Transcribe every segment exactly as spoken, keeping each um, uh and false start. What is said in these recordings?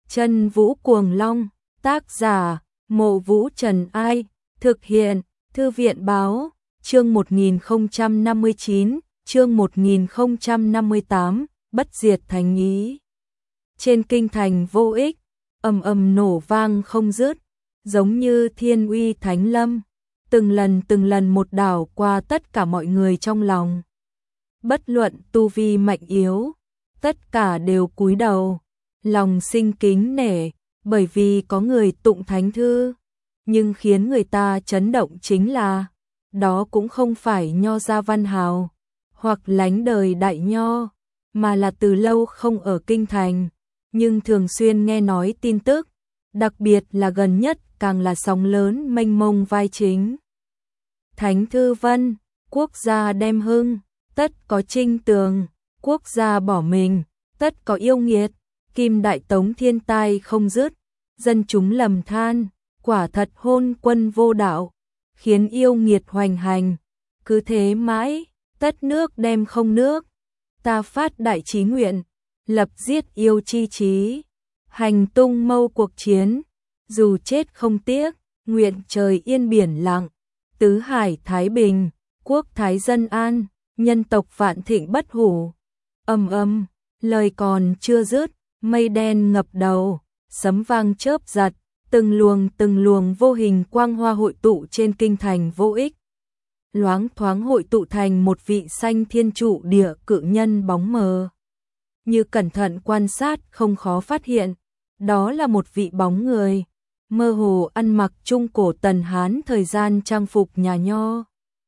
Chân Vũ Cuồng Long, tác giả, Mộ Vũ Trần Ai, thực hiện, Thư viện Báo, chương một nghìn không trăm năm mươi chín, chương một nghìn không trăm năm mươi tám, bất diệt thành ý. Trên kinh thành vô ích, ầm ầm nổ vang không dứt, giống như thiên uy thánh lâm, từng lần từng lần một đảo qua tất cả mọi người trong lòng. Bất luận tu vi mạnh yếu, tất cả đều cúi đầu, lòng sinh kính nể, bởi vì có người tụng thánh thư, nhưng khiến người ta chấn động chính là, đó cũng không phải nho gia văn hào, hoặc lánh đời đại nho, mà là từ lâu không ở kinh thành, nhưng thường xuyên nghe nói tin tức, đặc biệt là gần nhất càng là sóng lớn mênh mông vai chính. Thánh thư vân, quốc gia đem hưng, tất có trinh tường, quốc gia bỏ mình, tất có yêu nghiệt, kim đại tống thiên tai không dứt, dân chúng lầm than, quả thật hôn quân vô đạo, khiến yêu nghiệt hoành hành, cứ thế mãi, tất nước đem không nước, ta phát đại chí nguyện, lập giết yêu chi chí, hành tung mâu cuộc chiến, dù chết không tiếc, nguyện trời yên biển lặng, tứ hải thái bình, quốc thái dân an, nhân tộc vạn thịnh bất hủ. Ầm ầm, lời còn chưa dứt, mây đen ngập đầu, sấm vang chớp giật, từng luồng từng luồng vô hình quang hoa hội tụ trên kinh thành vô ích. Loáng thoáng hội tụ thành một vị sanh thiên trụ địa cự nhân bóng mờ. Như cẩn thận quan sát không khó phát hiện, đó là một vị bóng người, mơ hồ ăn mặc trung cổ tần Hán thời gian trang phục nhà nho.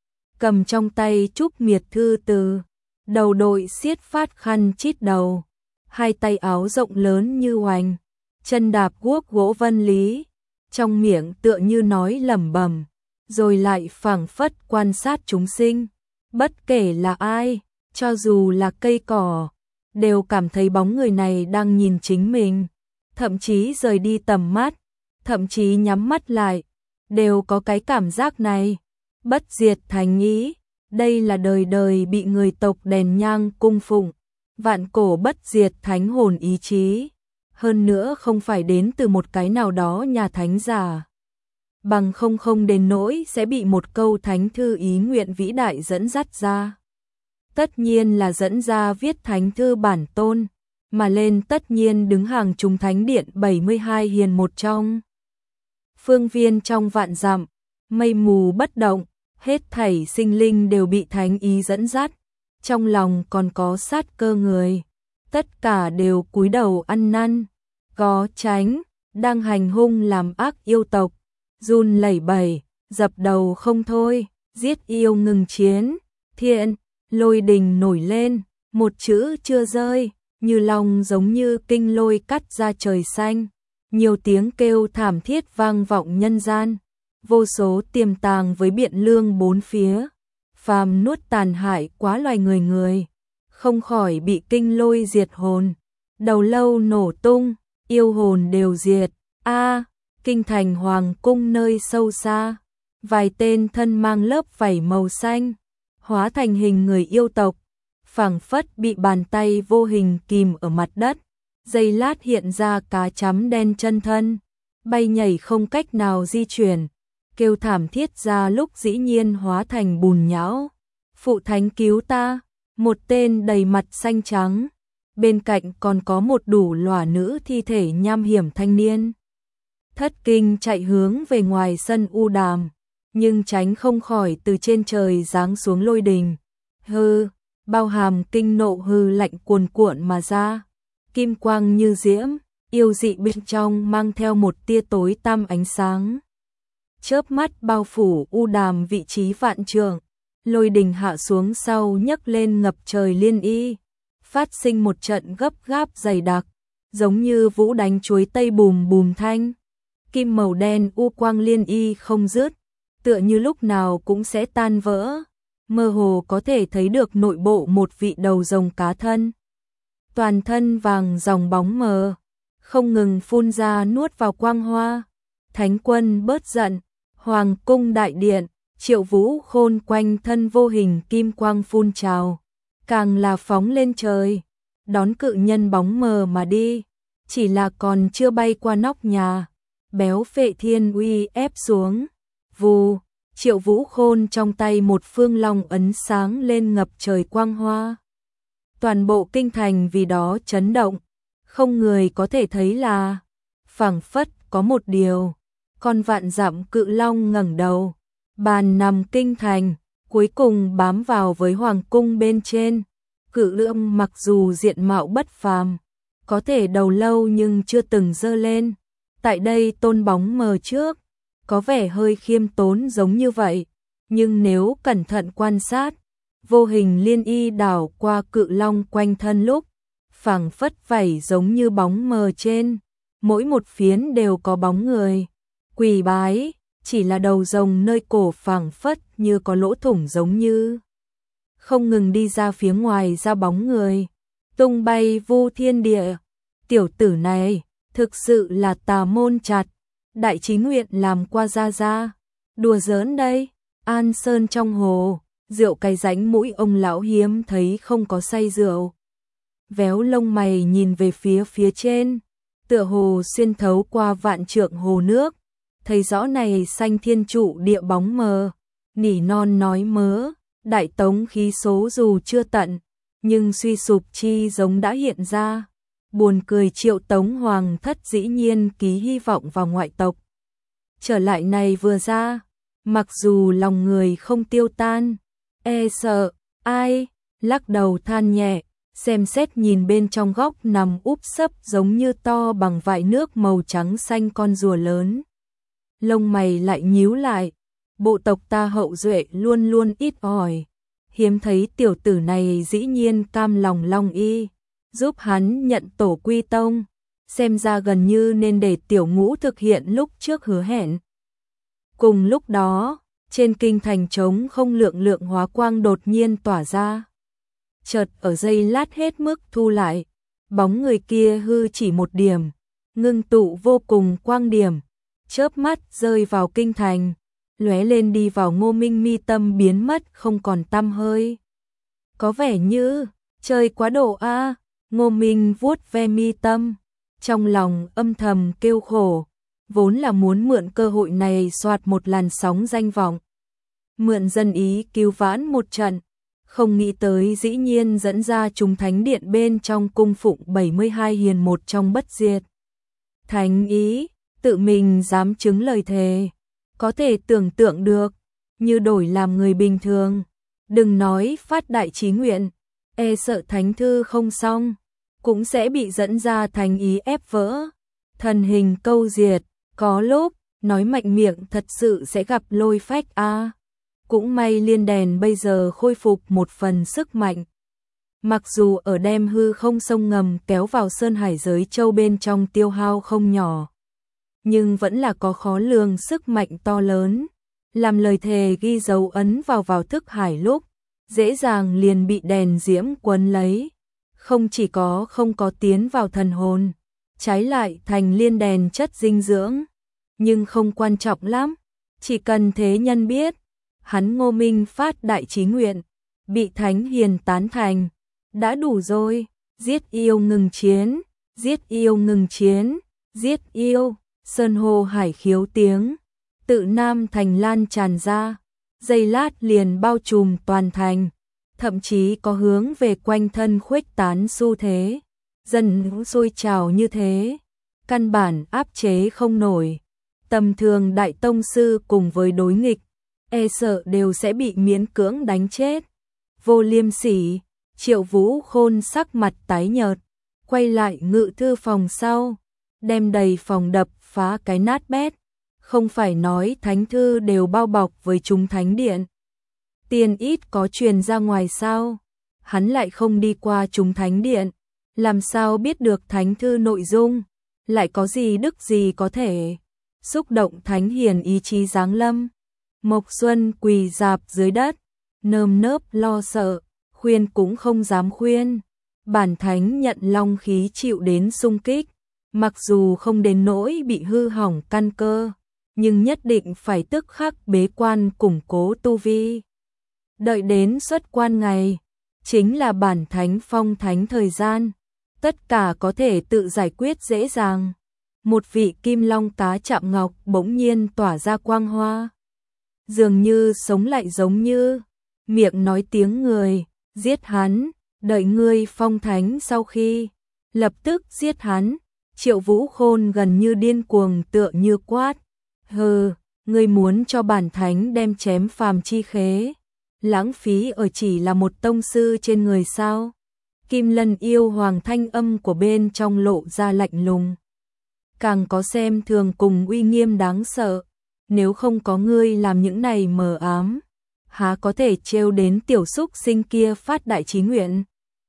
Cầm trong tay trúc miệt thư từ, đầu đội xiết phát khăn chít đầu, hai tay áo rộng lớn như hoành, chân đạp guốc gỗ vân lý, trong miệng tựa như nói lẩm bẩm, rồi lại phảng phất quan sát chúng sinh, bất kể là ai, cho dù là cây cỏ, đều cảm thấy bóng người này đang nhìn chính mình, thậm chí rời đi tầm mắt, thậm chí nhắm mắt lại, đều có cái cảm giác này. Bất diệt thành ý, đây là đời đời bị người tộc đèn nhang cung phụng, vạn cổ bất diệt thánh hồn ý chí, hơn nữa không phải đến từ một cái nào đó nhà thánh giả. Bằng không không đến nỗi sẽ bị một câu thánh thư ý nguyện vĩ đại dẫn dắt ra. Tất nhiên là dẫn ra viết thánh thư bản tôn, mà lên tất nhiên đứng hàng chúng thánh điện bảy mươi hai hiền một trong. Phương viên trong vạn dặm, mây mù bất động, hết thảy sinh linh đều bị thánh ý dẫn dắt, trong lòng còn có sát cơ người, tất cả đều cúi đầu ăn năn, có tránh, đang hành hung làm ác yêu tộc, run lẩy bẩy, dập đầu không thôi, giết yêu ngừng chiến, thiện, lôi đình nổi lên, một chữ chưa rơi, như long giống như kinh lôi cắt ra trời xanh, nhiều tiếng kêu thảm thiết vang vọng nhân gian. Vô số tiềm tàng với biện lương bốn phía, phàm nuốt tàn hại quá loài người người, không khỏi bị kinh lôi diệt hồn, đầu lâu nổ tung, yêu hồn đều diệt. A, kinh thành hoàng cung nơi sâu xa, vài tên thân mang lớp vảy màu xanh, hóa thành hình người yêu tộc, phảng phất bị bàn tay vô hình kìm ở mặt đất, giây lát hiện ra cá chấm đen chân thân, bay nhảy không cách nào di chuyển. Kêu thảm thiết ra lúc dĩ nhiên hóa thành bùn nhão. Phụ thánh cứu ta, một tên đầy mặt xanh trắng, bên cạnh còn có một đủ lòa nữ thi thể nham hiểm thanh niên. Thất kinh chạy hướng về ngoài sân u đàm, nhưng tránh không khỏi từ trên trời giáng xuống lôi đình. Hư, bao hàm kinh nộ hư lạnh cuồn cuộn mà ra, kim quang như diễm, yêu dị bên trong mang theo một tia tối tăm ánh sáng. Chớp mắt bao phủ u đàm vị trí vạn trượng, lôi đình hạ xuống sau nhấc lên ngập trời liên y, phát sinh một trận gấp gáp dày đặc, giống như vũ đánh chuối tây bùm bùm thanh. Kim màu đen u quang liên y không dứt, tựa như lúc nào cũng sẽ tan vỡ, mơ hồ có thể thấy được nội bộ một vị đầu rồng cá thân. Toàn thân vàng dòng bóng mờ, không ngừng phun ra nuốt vào quang hoa. Thánh quân bớt giận. Hoàng cung đại điện, Triệu Vũ Khôn quanh thân vô hình kim quang phun trào, càng là phóng lên trời, đón cự nhân bóng mờ mà đi. chỉ là còn chưa bay qua nóc nhà, béo Phệ Thiên uy ép xuống. Vù, Triệu Vũ Khôn trong tay một phương long ấn sáng lên ngập trời quang hoa. Toàn bộ kinh thành vì đó chấn động, không người có thể thấy là, phảng phất có một điều, con vạn dặm cự long ngẩng đầu, bàn nằm kinh thành, cuối cùng bám vào với hoàng cung bên trên. Cự long mặc dù diện mạo bất phàm, có thể đầu lâu nhưng chưa từng dơ lên. Tại đây tôn bóng mờ trước, có vẻ hơi khiêm tốn giống như vậy, nhưng nếu cẩn thận quan sát, vô hình liên y đảo qua cự long quanh thân lúc, phảng phất vảy giống như bóng mờ trên, mỗi một phiến đều có bóng người. Quỳ bái, chỉ là đầu rồng nơi cổ phảng phất như có lỗ thủng giống như không ngừng đi ra phía ngoài ra bóng người, tung bay vu thiên địa. Tiểu tử này, thực sự là tà môn chặt, Đại Chí Nguyện làm qua ra ra, đùa giỡn đây. An Sơn trong hồ, rượu cay rãnh mũi ông lão hiếm thấy không có say rượu. Véo lông mày nhìn về phía phía trên, tựa hồ xuyên thấu qua vạn trượng hồ nước, thấy rõ này xanh thiên trụ địa bóng mờ, nỉ non nói mớ, đại tống khí số dù chưa tận, nhưng suy sụp chi giống đã hiện ra. Buồn cười Triệu Tống Hoàng thất dĩ nhiên ký hy vọng vào ngoại tộc. Trở lại này vừa ra, mặc dù lòng người không tiêu tan, e sợ, ai, lắc đầu than nhẹ, xem xét nhìn bên trong góc nằm úp sấp giống như to bằng vại nước màu trắng xanh con rùa lớn. Lông mày lại nhíu lại, bộ tộc ta hậu duệ luôn luôn ít ỏi, hiếm thấy tiểu tử này dĩ nhiên cam lòng long y, giúp hắn nhận tổ quy tông, xem ra gần như nên để tiểu ngũ thực hiện lúc trước hứa hẹn. Cùng lúc đó, trên kinh thành trống không lượng lượng hóa quang đột nhiên tỏa ra. Chợt ở giây lát hết mức thu lại, bóng người kia hư chỉ một điểm, ngưng tụ vô cùng quang điểm, chớp mắt rơi vào kinh thành, lóe lên đi vào Ngô Minh mi tâm biến mất không còn tăm hơi. Có vẻ như, chơi quá độ a. Ngô Minh vuốt ve mi tâm, trong lòng âm thầm kêu khổ, vốn là muốn mượn cơ hội này soạt một làn sóng danh vọng. Mượn dân ý cứu vãn một trận, không nghĩ tới dĩ nhiên dẫn ra chúng thánh điện bên trong cung phụng bảy mươi hai hiền một trong bất diệt. Thánh ý, tự mình dám chứng lời thề, có thể tưởng tượng được, như đổi làm người bình thường, đừng nói phát đại chí nguyện, e sợ thánh thư không xong, cũng sẽ bị dẫn ra thánh ý ép vỡ, thần hình câu diệt, có lúc, nói mạnh miệng thật sự sẽ gặp lôi phách a. À. Cũng may liên đèn bây giờ khôi phục một phần sức mạnh. Mặc dù ở đem hư không sông ngầm kéo vào Sơn Hải giới châu bên trong tiêu hao không nhỏ, nhưng vẫn là có khó lường sức mạnh to lớn, làm lời thề ghi dấu ấn vào vào thức hải lúc, dễ dàng liền bị đèn diễm quấn lấy. Không chỉ có không có tiến vào thần hồn, trái lại thành liên đèn chất dinh dưỡng, nhưng không quan trọng lắm, chỉ cần thế nhân biết, hắn Ngô Minh phát đại chí nguyện, bị thánh hiền tán thành, đã đủ rồi. Giết yêu ngừng chiến, giết yêu ngừng chiến, giết yêu, sơn hô hải khiếu tiếng, tự Nam thành lan tràn ra, giây lát liền bao trùm toàn thành, thậm chí có hướng về quanh thân khuếch tán xu thế, dần sôi trào như thế, căn bản áp chế không nổi. Tầm thường đại tông sư cùng với đối nghịch, e sợ đều sẽ bị miễn cưỡng đánh chết. Vô liêm sỉ, Triệu Vũ Khôn sắc mặt tái nhợt, quay lại ngự thư phòng sau, đem đầy phòng đập phá cái nát bét. Không phải nói thánh thư đều bao bọc với chúng thánh điện, tiền ít có truyền ra ngoài sao? Hắn lại không đi qua chúng thánh điện, làm sao biết được thánh thư nội dung? Lại có gì đức gì có thể xúc động thánh hiền ý chí giáng lâm? Mộc Xuân quỳ dạp dưới đất, nơm nớp lo sợ, khuyên cũng không dám khuyên. Bản thánh nhận long khí chịu đến xung kích, mặc dù không đến nỗi bị hư hỏng căn cơ, nhưng nhất định phải tức khắc bế quan củng cố tu vi. Đợi đến xuất quan ngày, chính là bản thánh phong thánh thời gian, tất cả có thể tự giải quyết dễ dàng. Một vị kim long cá chạm ngọc bỗng nhiên tỏa ra quang hoa, dường như sống lại giống như miệng nói tiếng người, giết hắn, đợi ngươi phong thánh sau khi, lập tức giết hắn. Triệu Vũ Khôn gần như điên cuồng tựa như quát, hừ, ngươi muốn cho bản thánh đem chém phàm chi khế, lãng phí ở chỉ là một tông sư trên người sao? Kim Lân yêu hoàng thanh âm của bên trong lộ ra lạnh lùng, càng có xem thường cùng uy nghiêm đáng sợ. Nếu không có ngươi làm những này mờ ám, há có thể trêu đến tiểu súc sinh kia phát đại chí nguyện.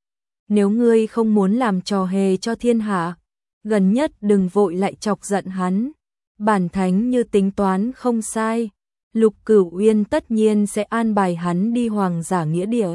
Nếu ngươi không muốn làm trò hề cho thiên hạ, gần nhất đừng vội lại chọc giận hắn. Bản thánh như tính toán không sai, Lục Cửu Uyên tất nhiên sẽ an bài hắn đi hoàng giả nghĩa địa.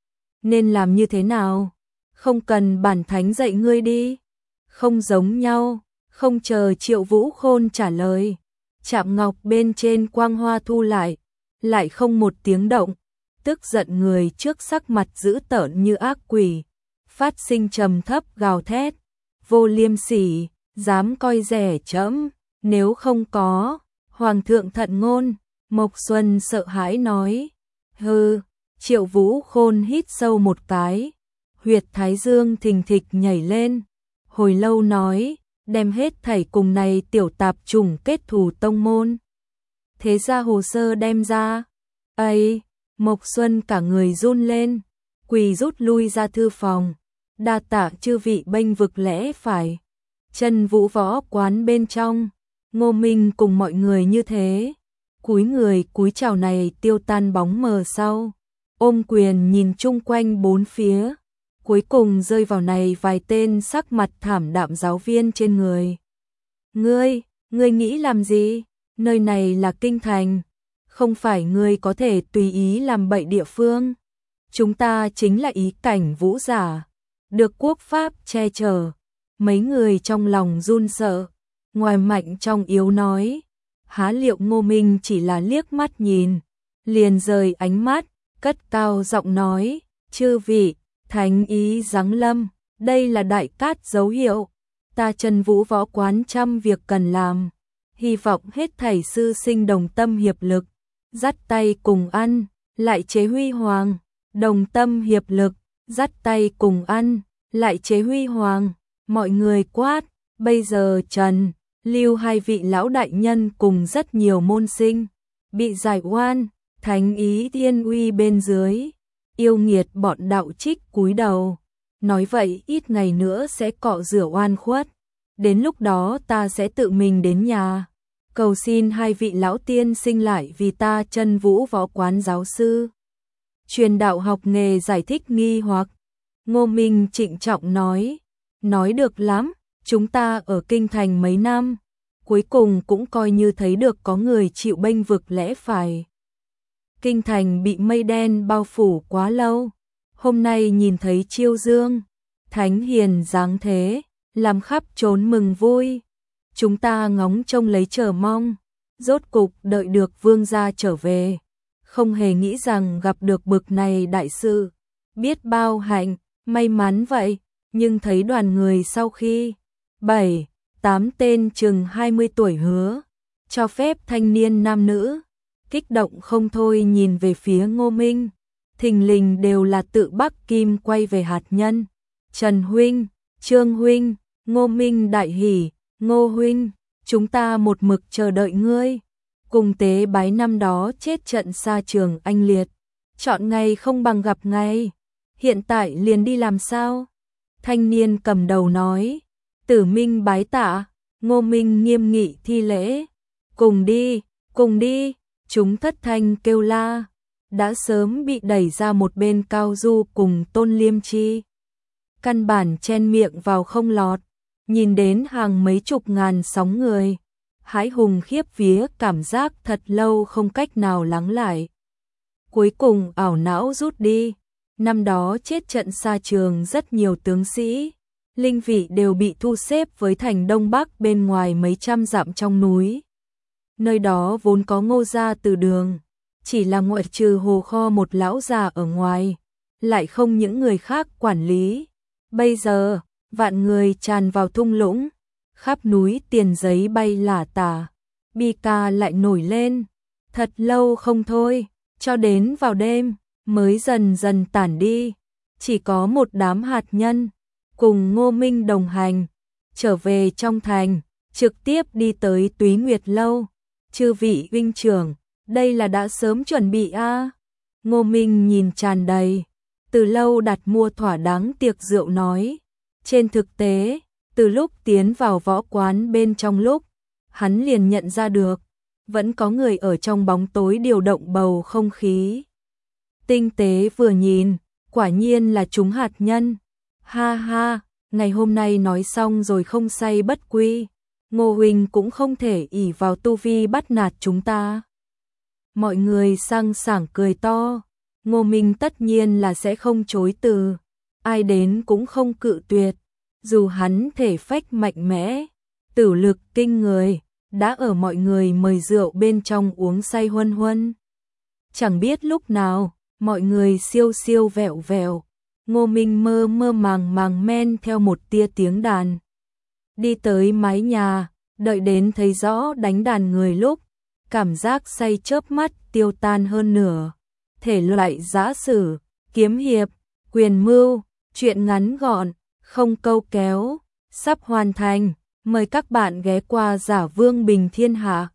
Nên làm như thế nào? Không cần bản thánh dạy ngươi đi. Không giống nhau, không chờ Triệu Vũ Khôn trả lời. Chạm ngọc bên trên quang hoa thu lại, lại không một tiếng động. Tức giận người trước sắc mặt dữ tợn như ác quỷ, phát sinh trầm thấp gào thét. Vô liêm sỉ, dám coi rẻ trẫm, nếu không có, hoàng thượng thận ngôn. Mộc Xuân sợ hãi nói, hừ. Triệu Vũ Khôn hít sâu một cái, huyệt thái dương thình thịch nhảy lên, hồi lâu nói, đem hết thảy cùng này tiểu tạp chủng kết thù tông môn. Thế ra hồ sơ đem ra, ấy, Mộc Xuân cả người run lên, quỳ rút lui ra thư phòng, đa tạ chư vị bênh vực lẽ phải. Chân Vũ Võ quán bên trong, Ngô Minh cùng mọi người như thế, cúi người cúi chào này tiêu tan bóng mờ sau, ôm quyền nhìn chung quanh bốn phía, cuối cùng rơi vào này vài tên sắc mặt thảm đạm giáo viên trên người. Ngươi, ngươi nghĩ làm gì? Nơi này là kinh thành, không phải ngươi có thể tùy ý làm bậy địa phương. Chúng ta chính là ý cảnh vũ giả, được quốc pháp che chở. Mấy người trong lòng run sợ, ngoài mạnh trong yếu nói, há liệu Ngô Minh chỉ là liếc mắt nhìn, liền rời ánh mắt, cất cao giọng nói, chư vị, thánh ý giáng lâm, đây là đại cát dấu hiệu, ta Chân Vũ Võ quán trăm việc cần làm, hy vọng hết thảy sư sinh đồng tâm hiệp lực, dắt tay cùng ăn, lại chế huy hoàng, đồng tâm hiệp lực, dắt tay cùng ăn, lại chế huy hoàng. Mọi người quát, bây giờ Trần, Lưu hai vị lão đại nhân cùng rất nhiều môn sinh, bị giải oan, thánh ý thiên uy bên dưới, yêu nghiệt bọn đạo trích cúi đầu, nói vậy ít ngày nữa sẽ cọ rửa oan khuất, đến lúc đó ta sẽ tự mình đến nhà, cầu xin hai vị lão tiên sinh lại vì ta Chân Vũ Võ quán giáo sư. Truyền đạo học nghề giải thích nghi hoặc, Ngô Minh trịnh trọng nói, nói được lắm, chúng ta ở kinh thành mấy năm, cuối cùng cũng coi như thấy được có người chịu bênh vực lẽ phải. Kinh thành bị mây đen bao phủ quá lâu, hôm nay nhìn thấy chiêu dương, thánh hiền dáng thế, làm khắp trốn mừng vui. Chúng ta ngóng trông lấy chờ mong, rốt cục đợi được vương gia trở về, không hề nghĩ rằng gặp được bực này đại sự, biết bao hạnh, may mắn vậy. Nhưng thấy đoàn người sau khi bảy, tám tên chừng hai mươi tuổi hứa, cho phép thanh niên nam nữ, kích động không thôi nhìn về phía Ngô Minh, thình lình đều là tự Bắc Kim quay về hạt nhân. Trần huynh, Trương huynh, Ngô Minh đại hỉ, Ngô huynh, chúng ta một mực chờ đợi ngươi, cùng tế bái năm đó chết trận xa trường anh liệt, chọn ngày không bằng gặp ngày, hiện tại liền đi làm sao? Thanh niên cầm đầu nói, Tử Minh bái tạ. Ngô Minh nghiêm nghị thi lễ, cùng đi, cùng đi. Chúng thất thanh kêu la, đã sớm bị đẩy ra một bên Cao Du cùng Tôn Liêm Chi, căn bản chen miệng vào không lọt. Nhìn đến hàng mấy chục ngàn sóng người, hãi hùng khiếp vía, cảm giác thật lâu không cách nào lắng lại. Cuối cùng ảo não rút đi. Năm đó chết trận xa trường rất nhiều tướng sĩ, linh vị đều bị thu xếp với thành Đông Bắc bên ngoài mấy trăm dặm trong núi. Nơi đó vốn có Ngô gia từ đường, chỉ là ngoại trừ Hồ Kho một lão già ở ngoài, lại không những người khác quản lý. Bây giờ, vạn người tràn vào thung lũng, khắp núi tiền giấy bay lả tả, bi ca lại nổi lên, thật lâu không thôi, cho đến vào đêm, mới dần dần tản đi, chỉ có một đám hạt nhân, cùng Ngô Minh đồng hành, trở về trong thành, trực tiếp đi tới Túy Nguyệt Lâu, chư vị huynh trưởng, đây là đã sớm chuẩn bị a à? Ngô Minh nhìn tràn đầy, từ lâu đặt mua thỏa đáng tiệc rượu nói, trên thực tế, từ lúc tiến vào võ quán bên trong lúc, hắn liền nhận ra được, vẫn có người ở trong bóng tối điều động bầu không khí. Tinh tế vừa nhìn, quả nhiên là chúng hạt nhân. Ha ha, ngày hôm nay nói xong rồi không say bất quy. Ngô huynh cũng không thể ỷ vào tu vi bắt nạt chúng ta. Mọi người sang sảng cười to. Ngô Minh tất nhiên là sẽ không chối từ. Ai đến cũng không cự tuyệt. Dù hắn thể phách mạnh mẽ, tử lực kinh người, đã ở mọi người mời rượu bên trong uống say huân huân. Chẳng biết lúc nào, mọi người siêu siêu vẹo vẹo. Ngô Minh mơ mơ màng màng men theo một tia tiếng đàn. Đi tới mái nhà, đợi đến thấy rõ đánh đàn người lúc, cảm giác say chớp mắt tiêu tan hơn nửa. Thể loại giã sử, kiếm hiệp, quyền mưu, chuyện ngắn gọn, không câu kéo, sắp hoàn thành. Mời các bạn ghé qua Giả Vương Bình Thiên Hạ.